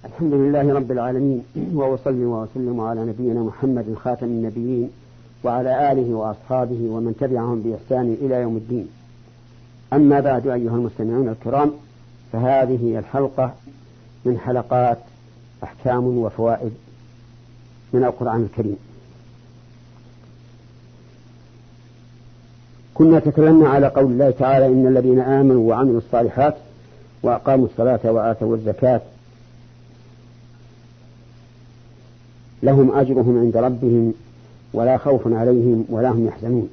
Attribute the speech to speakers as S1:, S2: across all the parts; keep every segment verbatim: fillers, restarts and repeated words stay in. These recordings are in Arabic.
S1: الحمد لله رب العالمين، وأصلي وأسلم على نبينا محمد خاتم النبيين وعلى آله وأصحابه ومن تبعهم بإحسان إلى يوم الدين. أما بعد، أيها المستمعون الكرام، فهذه هي الحلقة من حلقات أحكام وفوائد من القرآن الكريم. كنا تكلمنا على قول الله تعالى: إن الذين آمنوا وعملوا الصالحات وأقاموا الصلاة وآتوا الزكاة لهم أجرهم عند ربهم ولا خوف عليهم ولا هم يحزنون.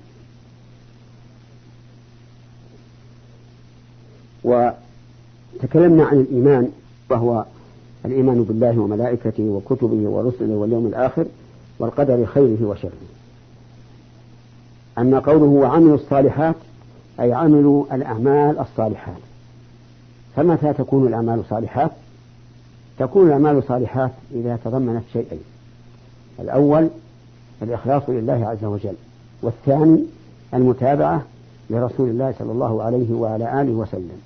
S1: وتكلمنا عن الإيمان، وهو الإيمان بالله وملائكته وكتبه ورسله واليوم الآخر والقدر خيره وشره. أما قوله وعملوا الصالحات أي عملوا الأعمال الصالحات. فمتى تكون الأعمال صالحات؟ تكون الأعمال صالحات إذا تضمنت شيئين: الأول الإخلاص لله عز وجل، والثاني المتابعة لرسول الله صلى الله عليه وعلى آله وسلم.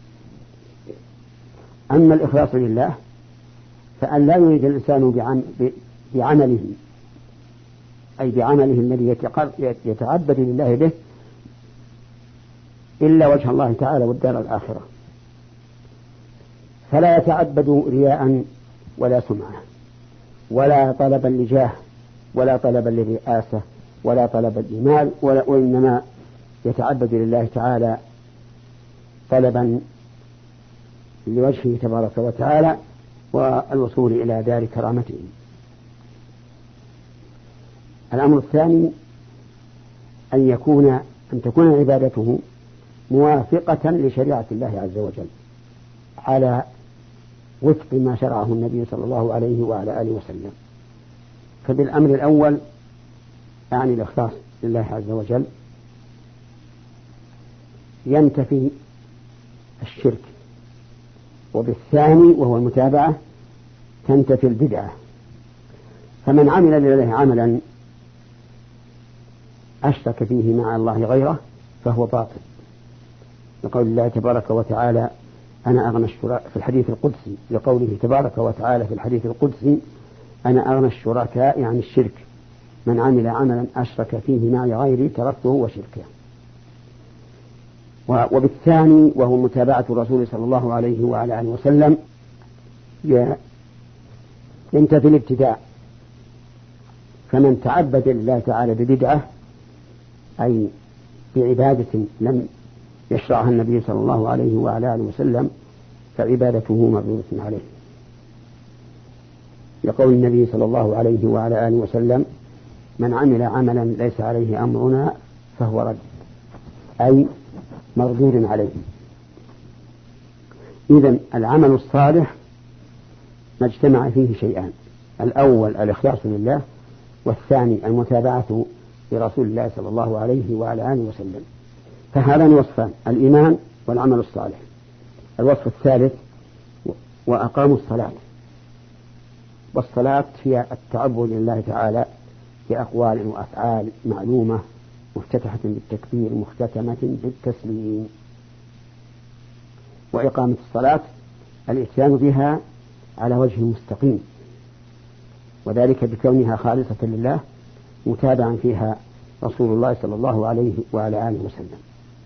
S1: أما الإخلاص لله فأن لا يريد الإنسان بعمله أي بعمله الذي يتعبد لله به إلا وجه الله تعالى والدار الآخرة، فلا يتعبد رياء ولا سمعة ولا طلبا لجاه ولا طلبا للرئاسة ولا طلبا للمال، وإنما يتعبد لله تعالى طلبا لوجهه تبارك وتعالى والوصول إلى دار كرامته. الأمر الثاني أن يكون أن تكون عبادته موافقة لشريعة الله عز وجل على وفق ما شرعه النبي صلى الله عليه وعلى آله وسلم. فبالأمر الأول يعني الإخلاص لله عز وجل ينتفي الشرك، وبالثاني وهو المتابعة تنتفي البدعة. فمن عمل لله عملا أشرك فيه مع الله غيره فهو باطل، لقول الله تبارك وتعالى: أنا أغنى الشركاء في الحديث القدسي، لقوله تبارك وتعالى في الحديث القدسي: أنا أغنى الشركاء عن الشرك، من عمل عملا أشرك فيه معي غيري تركته وشركه. وبالثاني وهو متابعة الرسول صلى الله عليه وعلى آله وسلم ينتفي الابتداع. فمن تعبد لله تعالى ببدعة أي بعبادة لم يشرعها النبي صلى الله عليه وعلى آله وسلم فعبادته مردودة عليه، يقول النبي صلى الله عليه وعلى آله وسلم: من عمل عملا ليس عليه أمرنا فهو رد، أي مردود عليه. إذن العمل الصالح ما اجتمع فيه شيئان: الأول الإخلاص لله، والثاني المتابعة لرسول الله صلى الله عليه وعلى آله وسلم. فهذان وصفان: الإيمان والعمل الصالح. الوصف الثالث: وأقاموا الصلاة. والصلاة هي التعبد لله تعالى بأقوال وأفعال معلومة، مفتتحة بالتكبير مختتمة بالتسليم. وإقامة الصلاة الإتيان بها على وجه مستقيم، وذلك بكونها خالصة لله متابعا فيها رسول الله صلى الله عليه وعلى آله وسلم.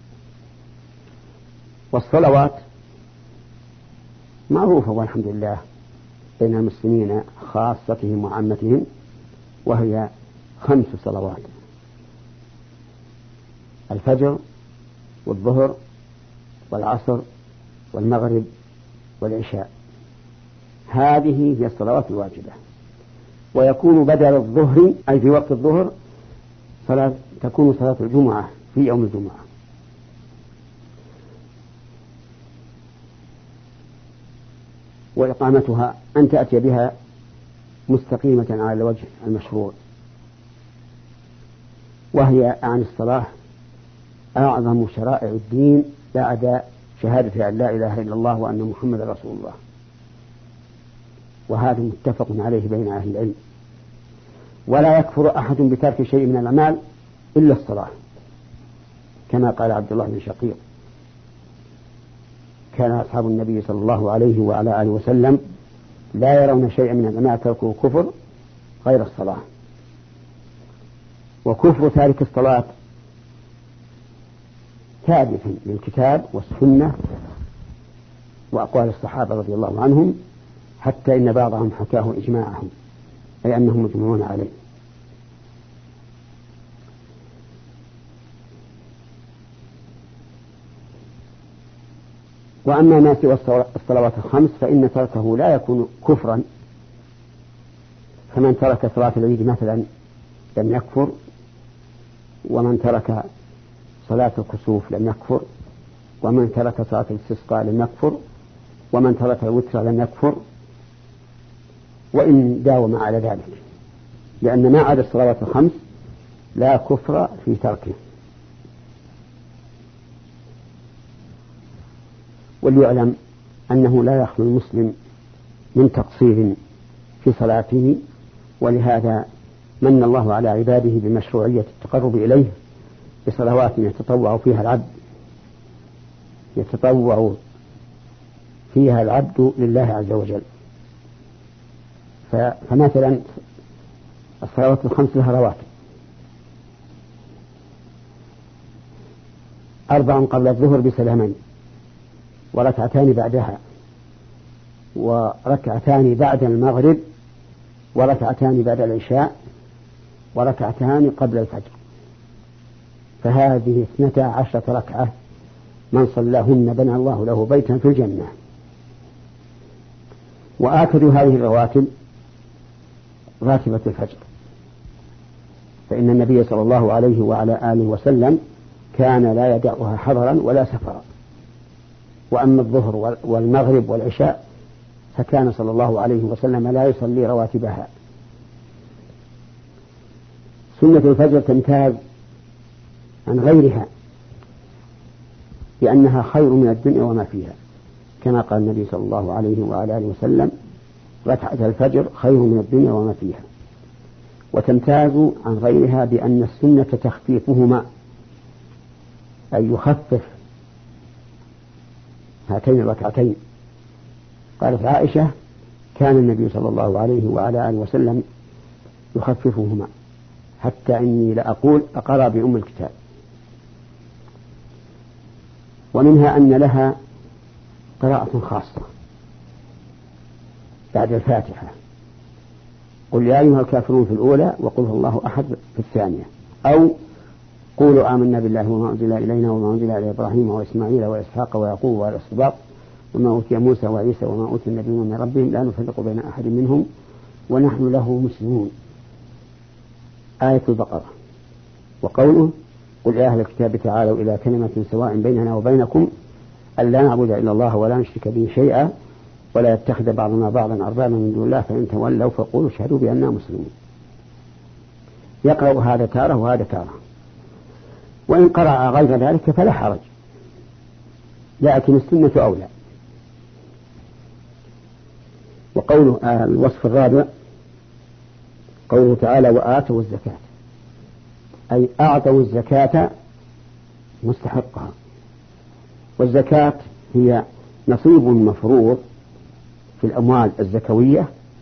S1: والصلوات معروفة والحمد لله بين المسلمين خاصتهم وعامتهم، وهي خمس صلوات: الفجر والظهر والعصر والمغرب والعشاء. هذه هي الصلوات الواجبة. ويكون بدل الظهر أي في وقت الظهر صلاة تكون صلاة الجمعة في يوم الجمعة. وإقامتها أن تأتي بها مستقيمة على الوجه المشروع، وهي عن الصلاة أعظم شرائع الدين بعد شهادة أن لا إله إلا الله وأن محمد رسول الله، وهذا متفق عليه بين أهل العلم. ولا يكفر أحد بترك شيء من الأعمال إلا الصلاة، كما قال عبد الله بن شقيق: كان أصحاب النبي صلى الله عليه وعلى آله وسلم لا يرون شيئا من الأعمال تركه كفر غير الصلاة. وكفر تارك الصلاة ثابت للكتاب والسنة وأقوال الصحابة رضي الله عنهم، حتى إن بعضهم حكاه إجماعهم، أي أنهم مجمعون عليه. وأما ما سوى الصلوات الخمس فإن تركه لا يكون كفرا، فمن ترك صلاة العيد مثلا لم يكفر، ومن ترك صلاة الكسوف لم يكفر، ومن ترك صلاة الاستسقاء لم يكفر، ومن ترك الوتر لم يكفر، وإن داوم على ذلك، لأن ما عدا الصلوات الخمس لا كفر في تركه. وليعلم أنه لا يخلو المسلم من تقصير في صلاته، ولهذا من الله على عباده بمشروعية التقرب إليه بصلوات يتطوع فيها العبد يتطوع فيها العبد لله عز وجل. فمثلا الصلوات الخمس لها رواتب: أربع قبل الظهر بسلامين، وركعتان بعدها، وركعتان بعد المغرب، وركعتان بعد العشاء، وركعتان قبل الفجر. فهذه اثنتا عشرة ركعة من صلاهن بنى الله له بيتا في الجنة. وآكد هذه الرواتب راتبة الفجر، فإن النبي صلى الله عليه وعلى آله وسلم كان لا يدعها حضرا ولا سفرا. وأما الظهر والمغرب والعشاء فكان صلى الله عليه وسلم لا يصلي رواتبها. سنة الفجر تمتاز عن غيرها لأنها خير من الدنيا وما فيها، كما قال النبي صلى الله عليه وعلى آله وسلم: ركعة الفجر خير من الدنيا وما فيها. وتمتاز عن غيرها بأن السنة تخفيفهما، أي يخفف هاتين الركعتين. قالت عائشة: كان النبي صلى الله عليه وعلى آله وسلم يخففهما حتى إني لأقول أقرأ بأم الكتاب. ومنها أن لها قراءة خاصة بعد الفاتحة: قل يا أيها الكافرون في الأولى، وقل هو الله أحد في الثانية، أو قولوا آمنا بالله وما أنزل إلينا وما أنزل إلى إبراهيم وإسماعيل وإسحاق ويعقوب والأسباط وما أوتي موسى وعيسى وما أوتي النبيون من ربهم لا نفرق بين أحد منهم ونحن له مسلمون. آية البقرة. وقوله: قل يا أهل الكتاب تعالوا إلى كلمة سواء بيننا وبينكم ألا نعبد إلا الله ولا نشرك به شيئا ولا يتخذ بعضنا بعضا أربابا من دون الله فإن تولوا فقولوا اشهدوا بأننا مسلمون. يقرأ هذا تارة وهذا تارة، وإن قرأ غير ذلك فلا حرج، لكن السنة أولى. وقوله آه الوصف الرابع قوله تعالى: وآتوا الزكاة، أي أعطوا الزكاة مستحقها. والزكاة هي نصيب مفروض في الأموال الزكوية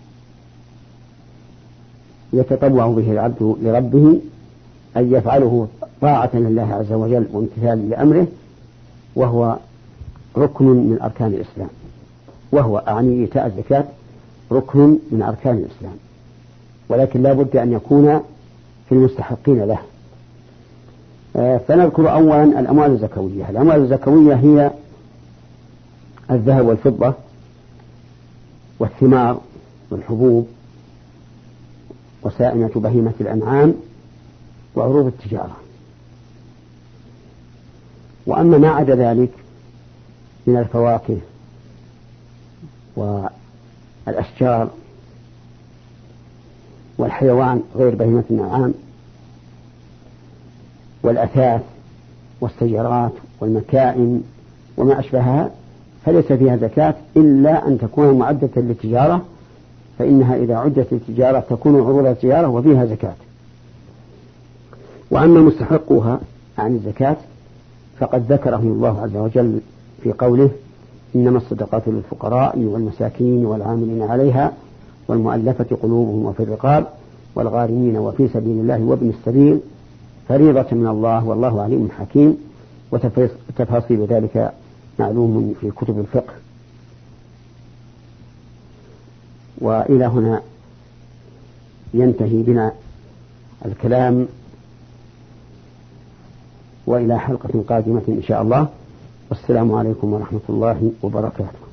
S1: يتطوع به العبد لربه أن يفعله طاعة لله عز وجل وامتثال لأمره، وهو ركن من أركان الإسلام، وهو أعني إيتاء الزكاة ركن من أركان الإسلام، ولكن لا بد أن يكون في المستحقين له. فنذكر أولا الأموال الزكوية. الأموال الزكوية هي الذهب والفضة والثمار والحبوب وسائمة بهيمة الأنعام وعروض التجارة. وأما ما عدا ذلك من الفواكه والأشجار والحيوان غير بهيمة الأنعام والأثاث والسيارات والمكائن وما أشبهها فليس فيها زكاة إلا أن تكون معدة للتجارة، فإنها إذا عدت للتجارة تكون عروض التجارة وفيها زكاة. وأما مستحقها عن الزكاة فقد ذكرهم الله عز وجل في قوله: إنما الصدقات للفقراء والمساكين والعاملين عليها والمؤلفة قلوبهم وفي الرقاب والغارمين وفي سبيل الله وابن السبيل فريضة من الله والله عليم حكيم. وتفاصيل ذلك معلوم في كتب الفقه. وإلى هنا ينتهي بنا الكلام، وإلى حلقة قادمة إن شاء الله، والسلام عليكم ورحمة الله وبركاته.